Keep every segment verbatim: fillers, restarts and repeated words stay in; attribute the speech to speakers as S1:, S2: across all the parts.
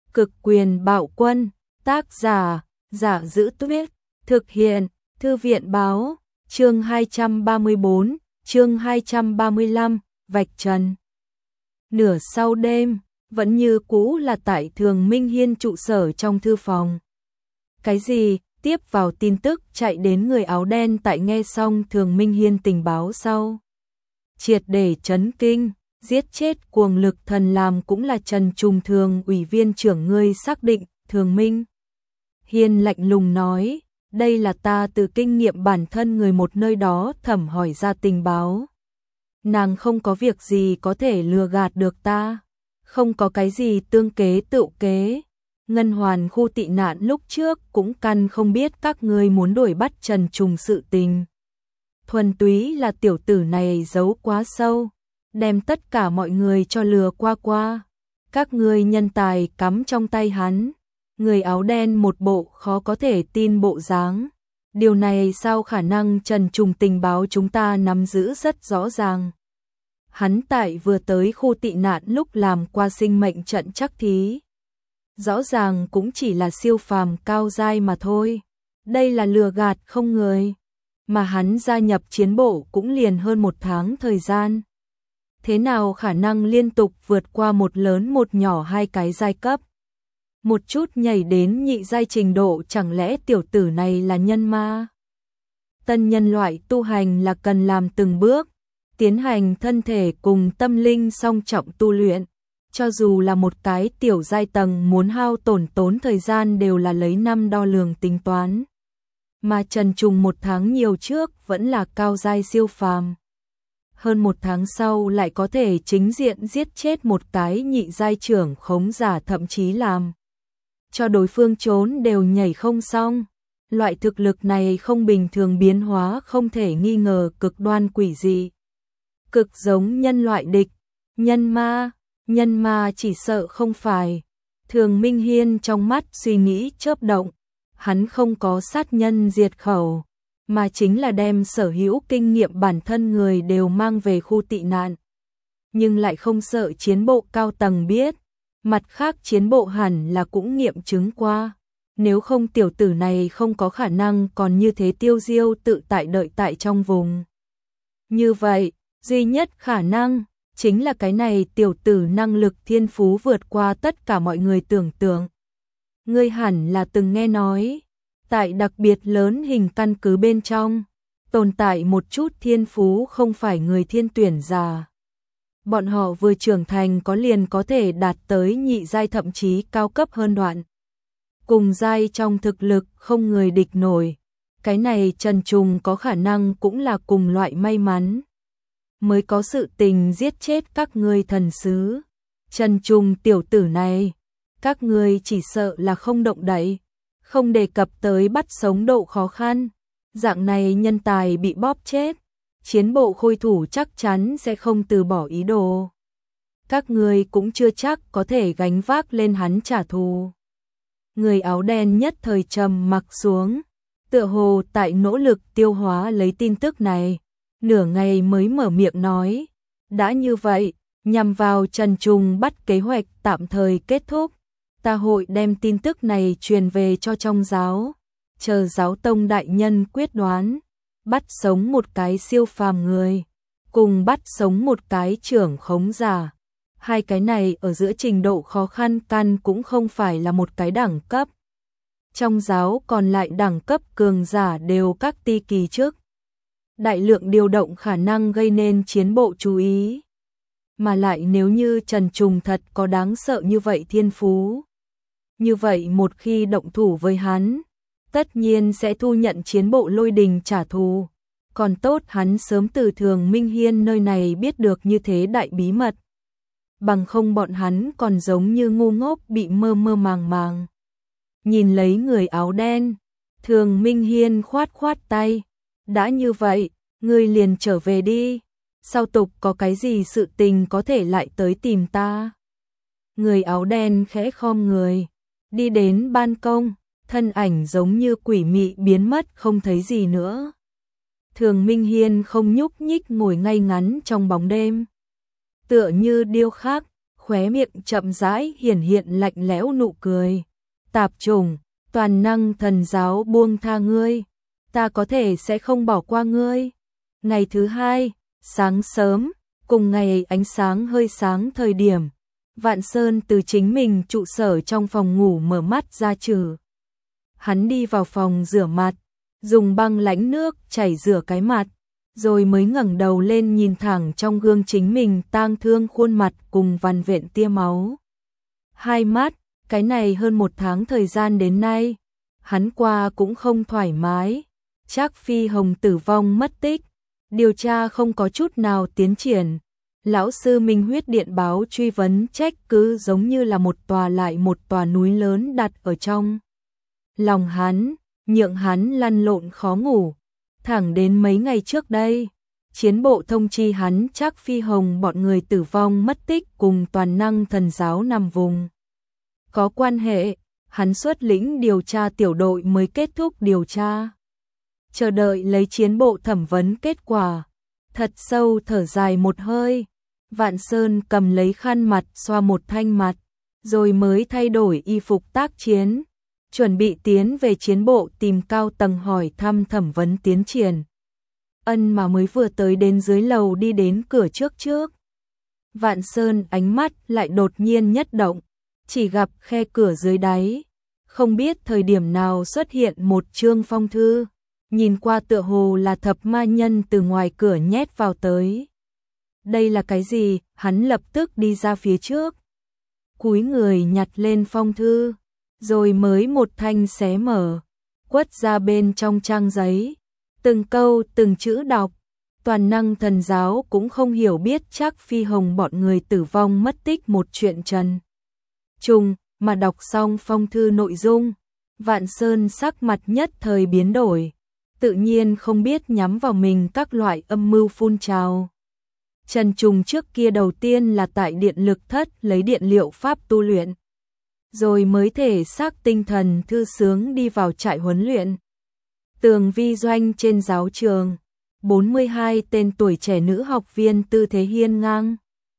S1: Cực quyền bạo quân, tác giả, Giả Giữ Tuyết, thực hiện, Thư viện báo, chương hai trăm ba mươi bốn, chương hai trăm ba mươi lăm, vạch trần. Nửa sau đêm, vẫn như cũ là tại Thường Minh Hiên trụ sở trong thư phòng. Cái gì? Tiếp vào tin tức chạy đến người áo đen tại nghe xong Thường Minh Hiên tình báo sau. Triệt để chấn kinh, giết chết cuồng lực thần làm cũng là Trần Trùng Thường ủy viên trưởng ngươi xác định. Thường Minh Hiên lạnh lùng nói, đây là ta từ kinh nghiệm bản thân người một nơi đó thẩm hỏi ra tình báo. Nàng không có việc gì có thể lừa gạt được ta, không có cái gì tương kế tựu kế. Ngân Hoàn khu tị nạn lúc trước cũng căn không biết các ngươi muốn đuổi bắt Trần Trùng sự tình. Thuần túy là tiểu tử này giấu quá sâu, đem tất cả mọi người cho lừa qua qua. Các ngươi nhân tài cắm trong tay hắn. Người áo đen một bộ khó có thể tin bộ dáng. Điều này sao khả năng? Trần Trùng tình báo chúng ta nắm giữ rất rõ ràng. Hắn tại vừa tới khu tị nạn lúc làm qua sinh mệnh trận chắc thí. Rõ ràng cũng chỉ là siêu phàm cao giai mà thôi. Đây là lừa gạt không người. Mà hắn gia nhập chiến bộ cũng liền hơn một tháng thời gian. Thế nào khả năng liên tục vượt qua một lớn một nhỏ hai cái giai cấp? Một chút nhảy đến nhị giai trình độ, chẳng lẽ tiểu tử này là nhân ma? Tân nhân loại tu hành là cần làm từng bước, tiến hành thân thể cùng tâm linh song trọng tu luyện. Cho dù là một cái tiểu giai tầng muốn hao tổn tốn thời gian đều là lấy năm đo lường tính toán. Mà Trần Trùng một tháng nhiều trước vẫn là cao giai siêu phàm. Hơn một tháng sau lại có thể chính diện giết chết một cái nhị giai trưởng khống giả, thậm chí làm cho đối phương trốn đều nhảy không xong. Loại thực lực này không bình thường, biến hóa không thể nghi ngờ cực đoan quỷ dị. Cực giống nhân loại địch, nhân ma, nhân ma chỉ sợ không phải. Thường Minh Hiên trong mắt suy nghĩ chớp động, hắn không có sát nhân diệt khẩu, mà chính là đem sở hữu kinh nghiệm bản thân người đều mang về khu tị nạn. Nhưng lại không sợ chiến bộ cao tầng biết. Mặt khác chiến bộ hẳn là cũng nghiệm chứng qua. Nếu không tiểu tử này không có khả năng còn như thế tiêu diêu tự tại đợi tại trong vùng. Như vậy, duy nhất khả năng chính là cái này tiểu tử năng lực thiên phú vượt qua tất cả mọi người tưởng tượng. Ngươi hẳn là từng nghe nói, tại đặc biệt lớn hình căn cứ bên trong, tồn tại một chút thiên phú không phải người thiên tuyển giả. Bọn họ vừa trưởng thành có liền có thể đạt tới nhị giai thậm chí cao cấp hơn đoạn. Cùng giai trong thực lực không người địch nổi. Cái này Trần Trùng có khả năng cũng là cùng loại may mắn. Mới có sự tình giết chết các ngươi thần sứ. Trần Trùng tiểu tử này, các ngươi chỉ sợ là không động đậy. Không đề cập tới bắt sống độ khó khăn. Dạng này nhân tài bị bóp chết. Chiến bộ khôi thủ chắc chắn sẽ không từ bỏ ý đồ. Các ngươi cũng chưa chắc có thể gánh vác lên hắn trả thù. Người áo đen nhất thời trầm mặc xuống, tựa hồ tại nỗ lực tiêu hóa lấy tin tức này, nửa ngày mới mở miệng nói, đã như vậy, nhằm vào Trần Trùng bắt kế hoạch tạm thời kết thúc, ta hội đem tin tức này truyền về cho trong giáo, chờ giáo tông đại nhân quyết đoán. Bắt sống một cái siêu phàm người, cùng bắt sống một cái trưởng khống giả. Hai cái này ở giữa trình độ khó khăn căn cũng không phải là một cái đẳng cấp. Trong giáo còn lại đẳng cấp cường giả đều các ti kỳ trước. Đại lượng điều động khả năng gây nên chiến bộ chú ý. Mà lại nếu như Trần Trùng thật có đáng sợ như vậy thiên phú. Như vậy một khi động thủ với hắn, tất nhiên sẽ thu nhận chiến bộ lôi đình trả thù. Còn tốt hắn sớm từ Thường Minh Hiên nơi này biết được như thế đại bí mật. Bằng không bọn hắn còn giống như ngu ngốc bị mơ mơ màng màng. Nhìn lấy người áo đen, Thường Minh Hiên khoát khoát tay. Đã như vậy, ngươi liền trở về đi. Sau tục có cái gì sự tình có thể lại tới tìm ta. Người áo đen khẽ khom người, đi đến ban công. Thân ảnh giống như quỷ mị biến mất không thấy gì nữa. Thường Minh Hiên không nhúc nhích ngồi ngay ngắn trong bóng đêm. Tựa như điêu khắc, khóe miệng chậm rãi hiển hiện lạnh lẽo nụ cười. Tạp chủng, toàn năng thần giáo buông tha ngươi, ta có thể sẽ không bỏ qua ngươi. Ngày thứ hai, sáng sớm, cùng ngày ánh sáng hơi sáng thời điểm, Vạn Sơn từ chính mình trụ sở trong phòng ngủ mở mắt ra trừ. Hắn đi vào phòng rửa mặt, dùng băng lánh nước chảy rửa cái mặt, rồi mới ngẩng đầu lên nhìn thẳng trong gương chính mình tang thương khuôn mặt cùng vằn vện tia máu. Hai mắt, cái này hơn một tháng thời gian đến nay, hắn qua cũng không thoải mái. Trác Phi Hồng tử vong mất tích, điều tra không có chút nào tiến triển. Lão sư Minh Huyết điện báo truy vấn trách cứ giống như là một tòa lại một tòa núi lớn đặt ở trong lòng hắn, nhượng hắn lăn lộn khó ngủ. Thẳng đến mấy ngày trước đây, chiến bộ thông chi hắn Trác Phi Hồng bọn người tử vong mất tích cùng toàn năng thần giáo nằm vùng có quan hệ, hắn xuất lĩnh điều tra tiểu đội mới kết thúc điều tra. Chờ đợi lấy chiến bộ thẩm vấn kết quả, thật sâu thở dài một hơi, Vạn Sơn cầm lấy khăn mặt xoa một thanh mặt, rồi mới thay đổi y phục tác chiến, chuẩn bị tiến về chiến bộ tìm cao tầng hỏi thăm thẩm vấn tiến triển. Ân mà mới vừa tới đến dưới lầu đi đến cửa trước trước. Vạn Sơn ánh mắt lại đột nhiên nhất động, chỉ gặp khe cửa dưới đáy, không biết thời điểm nào xuất hiện một chương phong thư, nhìn qua tựa hồ là thập ma nhân từ ngoài cửa nhét vào tới. Đây là cái gì? Hắn lập tức đi ra phía trước, cúi người nhặt lên phong thư, rồi mới một thanh xé mở, quất ra bên trong trang giấy, từng câu từng chữ đọc. Toàn năng thần giáo cũng không hiểu biết Trác Phi Hồng bọn người tử vong mất tích một chuyện trần trùng, mà đọc xong phong thư nội dung, Vạn Sơn sắc mặt nhất thời biến đổi, tự nhiên không biết nhắm vào mình các loại âm mưu phun trào. Trần Trùng trước kia đầu tiên là tại điện lực thất lấy điện liệu pháp tu luyện, rồi mới thể xác tinh thần thư sướng đi vào trại huấn luyện. Tường vi doanh trên giáo trường, bốn mươi hai tên tuổi trẻ nữ học viên tư thế hiên ngang,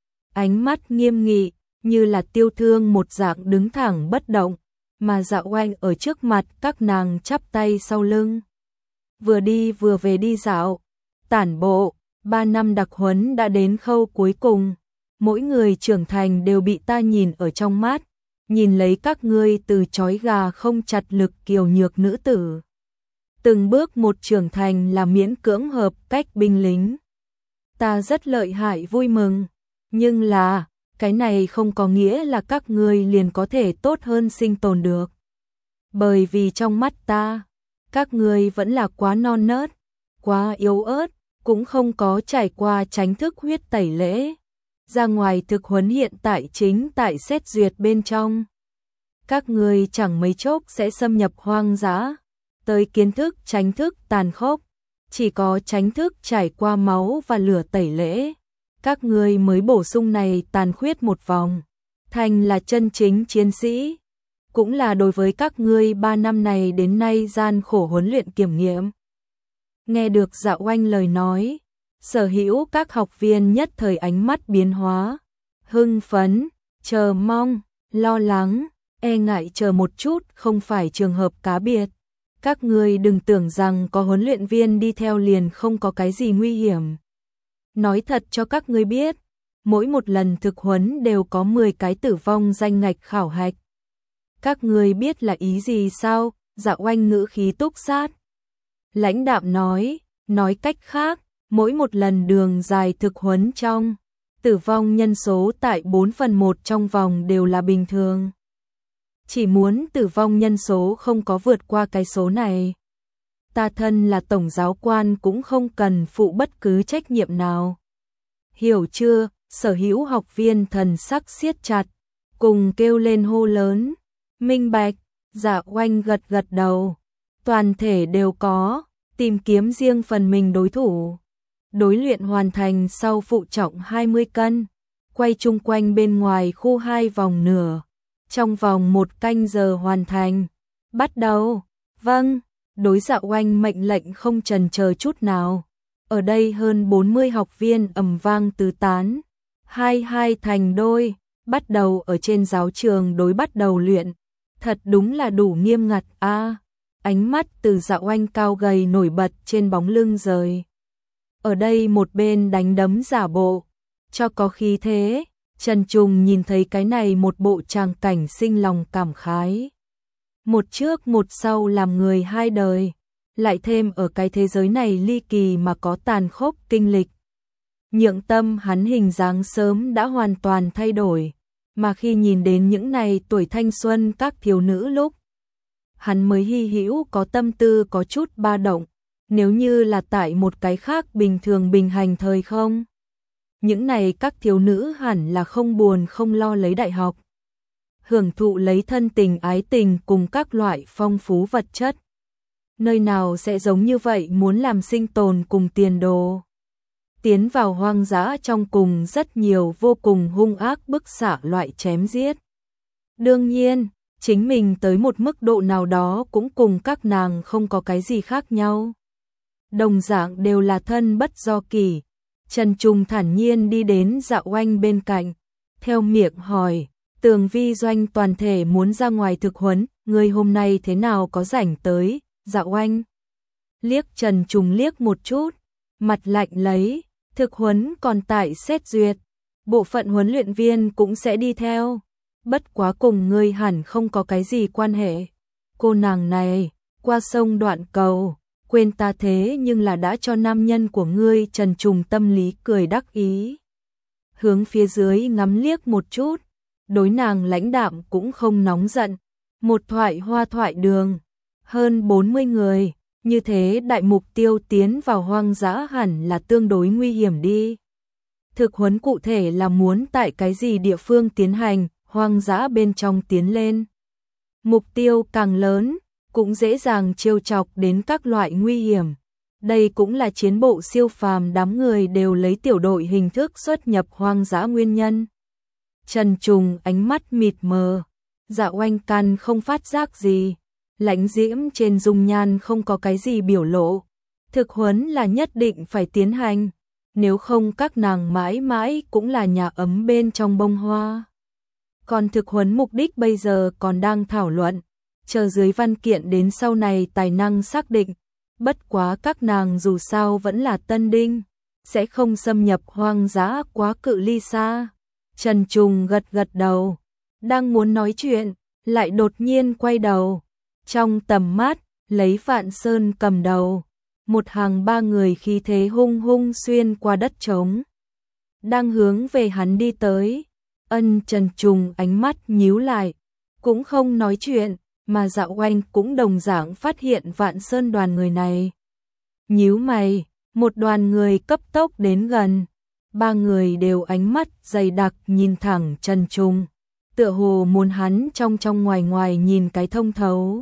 S1: ánh mắt nghiêm nghị, như là tiêu thương một dạng đứng thẳng bất động, mà Dạ Oanh ở trước mặt các nàng chắp tay sau lưng. Vừa đi vừa về đi dạo, tản bộ, ba năm đặc huấn đã đến khâu cuối cùng, mỗi người trưởng thành đều bị ta nhìn ở trong mắt, nhìn lấy các ngươi từ trói gà không chặt lực kiều nhược nữ tử. Từng bước một trưởng thành là miễn cưỡng hợp cách binh lính. Ta rất lợi hại vui mừng, nhưng là, cái này không có nghĩa là các ngươi liền có thể tốt hơn sinh tồn được. Bởi vì trong mắt ta, các ngươi vẫn là quá non nớt, quá yếu ớt, cũng không có trải qua tránh thức huyết tẩy lễ. Ra ngoài thực huấn hiện tại chính tại xét duyệt bên trong. Các ngươi chẳng mấy chốc sẽ xâm nhập hoang dã, tới kiến thức tránh thức tàn khốc, chỉ có tránh thức trải qua máu và lửa tẩy lễ, các ngươi mới bổ sung này tàn khuyết một vòng, thành là chân chính chiến sĩ. Cũng là đối với các ngươi ba năm này đến nay gian khổ huấn luyện kiểm nghiệm. Nghe được Dạ Oanh lời nói, sở hữu các học viên nhất thời ánh mắt biến hóa, hưng phấn, chờ mong, lo lắng, e ngại chờ một chút không phải trường hợp cá biệt. Các ngươi đừng tưởng rằng có huấn luyện viên đi theo liền không có cái gì nguy hiểm. Nói thật cho các ngươi biết, mỗi một lần thực huấn đều có mười cái tử vong danh ngạch khảo hạch. Các ngươi biết là ý gì sao? Dạ Oanh ngữ khí túc sát. Lãnh đạm nói, nói cách khác, mỗi một lần đường dài thực huấn trong, tử vong nhân số tại bốn phần một trong vòng đều là bình thường. Chỉ muốn tử vong nhân số không có vượt qua cái số này, ta thân là tổng giáo quan cũng không cần phụ bất cứ trách nhiệm nào. Hiểu chưa? Sở hữu học viên thần sắc siết chặt, cùng kêu lên hô lớn. Minh bạch. Dạ Oanh gật gật đầu. Toàn thể đều có, tìm kiếm riêng phần mình đối thủ. Đối luyện hoàn thành sau phụ trọng hai mươi cân, quay chung quanh bên ngoài khu hai vòng nửa. Trong vòng một canh giờ hoàn thành. Bắt đầu. Vâng. Đối Dạ Oanh mệnh lệnh không chần chờ chút nào. Ở đây hơn bốn mươi học viên ầm vang tứ tán. Hai hai thành đôi. bắt đầu ở trên giáo trường đối bắt đầu luyện, thật đúng là đủ nghiêm ngặt a. À, ánh mắt từ Dạ Oanh cao gầy nổi bật trên bóng lưng rời. Ở đây một bên đánh đấm giả bộ, cho có khí thế, Trần Trùng nhìn thấy cái này một bộ tràng cảnh sinh lòng cảm khái. Một trước một sau làm người hai đời, lại thêm ở cái thế giới này ly kỳ mà có tàn khốc kinh lịch. Nhượng tâm hắn hình dáng sớm đã hoàn toàn thay đổi, mà khi nhìn đến những này tuổi thanh xuân các thiếu nữ lúc, hắn mới hy hữu có tâm tư có chút ba động, nếu như là tại một cái khác bình thường bình hành thời không. Những này các thiếu nữ hẳn là không buồn không lo lấy đại học, hưởng thụ lấy thân tình ái tình cùng các loại phong phú vật chất. Nơi nào sẽ giống như vậy muốn làm sinh tồn cùng tiền đồ. Tiến vào hoang dã trong cùng rất nhiều vô cùng hung ác bức xạ loại chém giết. Đương nhiên, chính mình tới một mức độ nào đó cũng cùng các nàng không có cái gì khác nhau. Đồng dạng đều là thân bất do kỷ. Trần Trùng thản nhiên đi đến Dạ Oanh bên cạnh, theo miệng hỏi, Tường Vi Doanh toàn thể muốn ra ngoài thực huấn, người hôm nay thế nào có rảnh tới? Dạ Oanh liếc Trần Trùng liếc một chút, mặt lạnh lấy, thực huấn còn tại xét duyệt, bộ phận huấn luyện viên cũng sẽ đi theo, bất quá cùng ngươi hẳn không có cái gì quan hệ. Cô nàng này, qua sông đoạn cầu, quên ta thế nhưng là đã cho nam nhân của ngươi. Trần Trùng tâm lý cười đắc ý, hướng phía dưới ngắm liếc một chút, đối nàng lãnh đạm cũng không nóng giận. Một thoại hoa thoại đường, hơn bốn mươi người, như thế đại mục tiêu tiến vào hoang dã hẳn là tương đối nguy hiểm đi. Thực huấn cụ thể là muốn tại cái gì địa phương tiến hành, hoang dã bên trong tiến lên. Mục tiêu càng lớn, cũng dễ dàng trêu chọc đến các loại nguy hiểm. Đây cũng là chiến bộ siêu phàm đám người đều lấy tiểu đội hình thức xuất nhập hoang dã nguyên nhân. Trần Trùng ánh mắt mịt mờ, Dạ Oanh căn không phát giác gì, lãnh diễm trên dung nhan không có cái gì biểu lộ. Thực huấn là nhất định phải tiến hành, nếu không các nàng mãi mãi cũng là nhà ấm bên trong bông hoa. Còn thực huấn mục đích bây giờ còn đang thảo luận, chờ dưới văn kiện đến sau này tài năng xác định. Bất quá các nàng dù sao vẫn là tân đinh, sẽ không xâm nhập hoang dã quá cự ly xa. Trần Trùng gật gật đầu, đang muốn nói chuyện, lại đột nhiên quay đầu. Trong tầm mắt, lấy Vạn Sơn cầm đầu, một hàng ba người khí thế hung hung xuyên qua đất trống, đang hướng về hắn đi tới. Ân Trần Trùng ánh mắt nhíu lại, cũng không nói chuyện, mà Dạ Oanh cũng đồng dạng phát hiện Vạn Sơn đoàn người này. Nhíu mày, một đoàn người cấp tốc đến gần, ba người đều ánh mắt dày đặc nhìn thẳng Trần Trùng, tựa hồ muốn hắn trong trong ngoài ngoài nhìn cái thông thấu.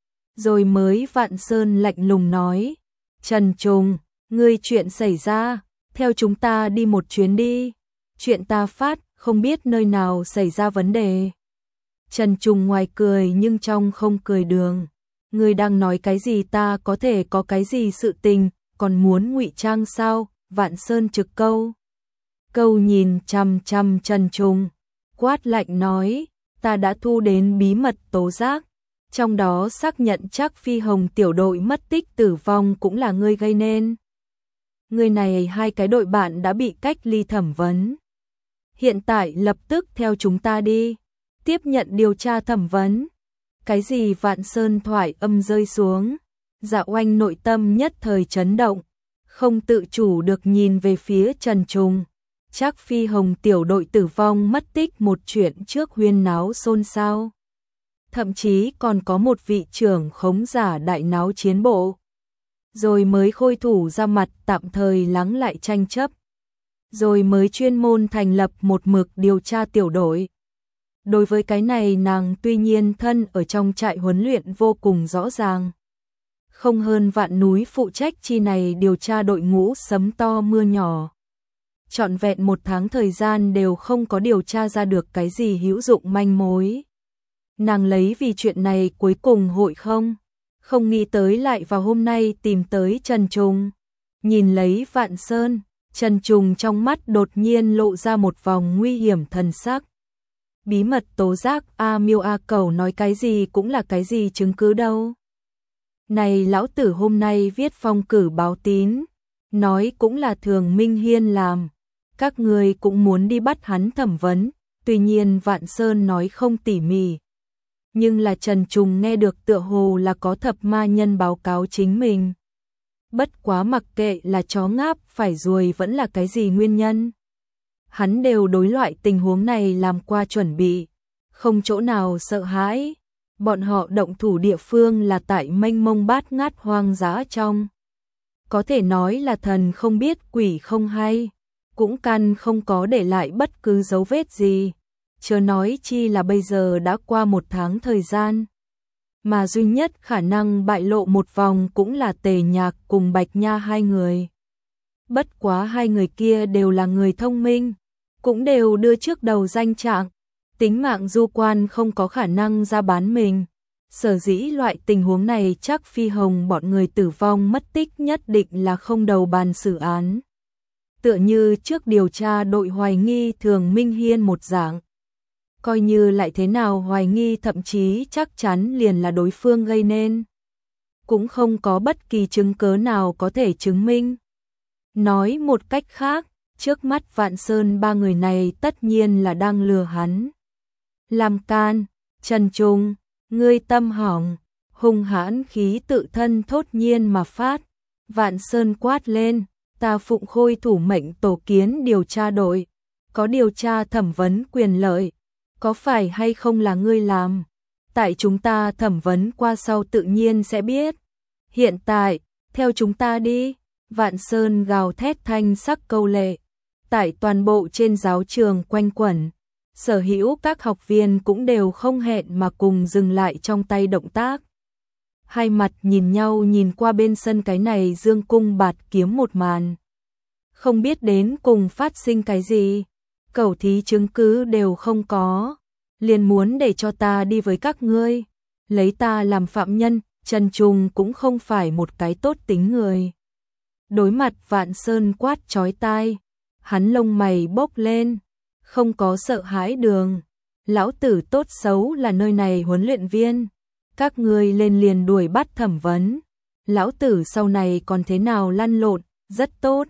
S1: Rồi mới Vạn Sơn lạnh lùng nói, Trần Trùng, ngươi chuyện xảy ra, theo chúng ta đi một chuyến đi. Chuyện ta phát, không biết nơi nào xảy ra vấn đề. Trần Trùng ngoài cười nhưng trong không cười đường. Ngươi đang nói cái gì, ta có thể có cái gì sự tình, còn muốn ngụy trang sao? Vạn Sơn trực câu. Câu nhìn chằm chằm Trần Trùng, quát lạnh nói, ta đã thu đến bí mật tố giác, trong đó xác nhận chắc Phi Hồng tiểu đội mất tích tử vong cũng là ngươi gây nên. Người này hai cái đội bạn đã bị cách ly thẩm vấn. Hiện tại lập tức theo chúng ta đi, tiếp nhận điều tra thẩm vấn. Cái gì? Vạn Sơn thoại âm rơi xuống, Dạ Oanh nội tâm nhất thời chấn động, không tự chủ được nhìn về phía Trần Trùng. Chắc Phi Hồng tiểu đội tử vong mất tích một chuyện trước huyên náo xôn xao. Thậm chí còn có một vị trưởng khống giả đại náo chiến bộ. Rồi mới khôi thủ ra mặt tạm thời lắng lại tranh chấp. Rồi mới chuyên môn thành lập một mực điều tra tiểu đội. Đối với cái này nàng tuy nhiên thân ở trong trại huấn luyện vô cùng rõ ràng. Không hơn vạn núi phụ trách chi này điều tra đội ngũ sấm to mưa nhỏ. Trọn vẹn một tháng thời gian đều không có điều tra ra được cái gì hữu dụng manh mối. Nàng lấy vì chuyện này cuối cùng hội không, không nghĩ tới lại vào hôm nay tìm tới Trần Trùng. Nhìn lấy Vạn Sơn, Trần Trùng trong mắt đột nhiên lộ ra một vòng nguy hiểm thần sắc. Bí mật tố giác A Miêu A Cẩu nói cái gì cũng là cái gì chứng cứ đâu. Này lão tử hôm nay viết phong cử báo tín, nói cũng là Thường Minh Hiên làm. Các người cũng muốn đi bắt hắn thẩm vấn, tuy nhiên Vạn Sơn nói không tỉ mỉ. Nhưng là Trần Trùng nghe được tựa hồ là có thập ma nhân báo cáo chính mình. Bất quá mặc kệ là chó ngáp phải ruồi vẫn là cái gì nguyên nhân. Hắn đều đối loại tình huống này làm qua chuẩn bị, không chỗ nào sợ hãi. Bọn họ động thủ địa phương là tại mênh mông bát ngát hoang dã trong. Có thể nói là thần không biết quỷ không hay, cũng căn không có để lại bất cứ dấu vết gì. Chớ nói chi là bây giờ đã qua một tháng thời gian. Mà duy nhất khả năng bại lộ một vòng cũng là Tề Nhạc cùng Bạch Nha hai người. Bất quá hai người kia đều là người thông minh, cũng đều đưa trước đầu danh trạng. Tính mạng du quan không có khả năng ra bán mình. Sở dĩ loại tình huống này chắc Phi Hồng bọn người tử vong mất tích nhất định là không đầu bàn xử án. Tựa như trước điều tra đội hoài nghi Thường Minh Hiên một dạng. Coi như lại thế nào hoài nghi thậm chí chắc chắn liền là đối phương gây nên. Cũng không có bất kỳ chứng cớ nào có thể chứng minh. Nói một cách khác, trước mắt Vạn Sơn ba người này tất nhiên là đang lừa hắn. Làm can, Trần Trùng, ngươi tâm hỏng, hung hãn khí tự thân thốt nhiên mà phát. Vạn Sơn quát lên, ta phụng khôi thủ mệnh tổ kiến điều tra đội, có điều tra thẩm vấn quyền lợi, có phải hay không là ngươi làm? Tại chúng ta thẩm vấn qua sau tự nhiên sẽ biết. Hiện tại, theo chúng ta đi. Vạn Sơn gào thét thanh sắc câu lệ. Tại toàn bộ trên giáo trường quanh quẩn, sở hữu các học viên cũng đều không hẹn mà cùng dừng lại trong tay động tác. Hai mặt nhìn nhau nhìn qua bên sân cái này dương cung bạt kiếm một màn. Không biết đến cùng phát sinh cái gì, cẩu thí chứng cứ đều không có, liền muốn để cho ta đi với các ngươi, lấy ta làm phạm nhân. Trần Trùng cũng không phải một cái tốt tính người. Đối mặt Vạn Sơn quát chói tai, hắn lông mày bốc lên, không có sợ hãi đường. Lão tử tốt xấu là nơi này huấn luyện viên, các ngươi lên liền đuổi bắt thẩm vấn. Lão tử sau này còn thế nào lăn lộn, rất tốt.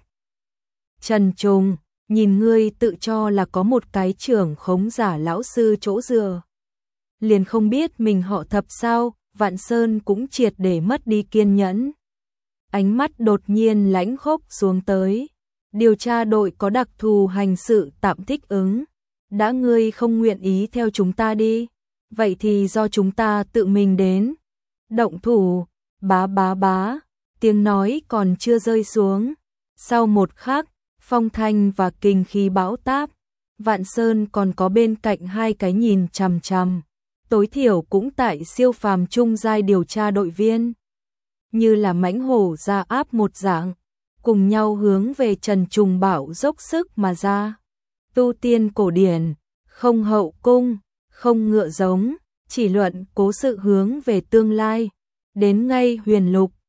S1: Trần Trùng, nhìn ngươi tự cho là có một cái trưởng khống giả lão sư chỗ dựa, liền không biết mình họ Thập sao? Vạn Sơn cũng triệt để mất đi kiên nhẫn. Ánh mắt đột nhiên lãnh khốc xuống tới. Điều tra đội có đặc thù hành sự tạm thích ứng. Đã ngươi không nguyện ý theo chúng ta đi, vậy thì do chúng ta tự mình đến. Động thủ, bá bá bá, tiếng nói còn chưa rơi xuống. Sau một khắc, phong thanh và kinh khí bão táp, Vạn Sơn còn có bên cạnh hai cái nhìn chằm chằm. Tối thiểu cũng tại siêu phàm trung giai điều tra đội viên. Như là mãnh hổ ra áp một dạng, cùng nhau hướng về Trần Trùng Bảo dốc sức mà ra. Tu tiên cổ điển, không hậu cung, không ngựa giống, chỉ luận cố sự hướng về tương lai. Đến ngay huyền lục,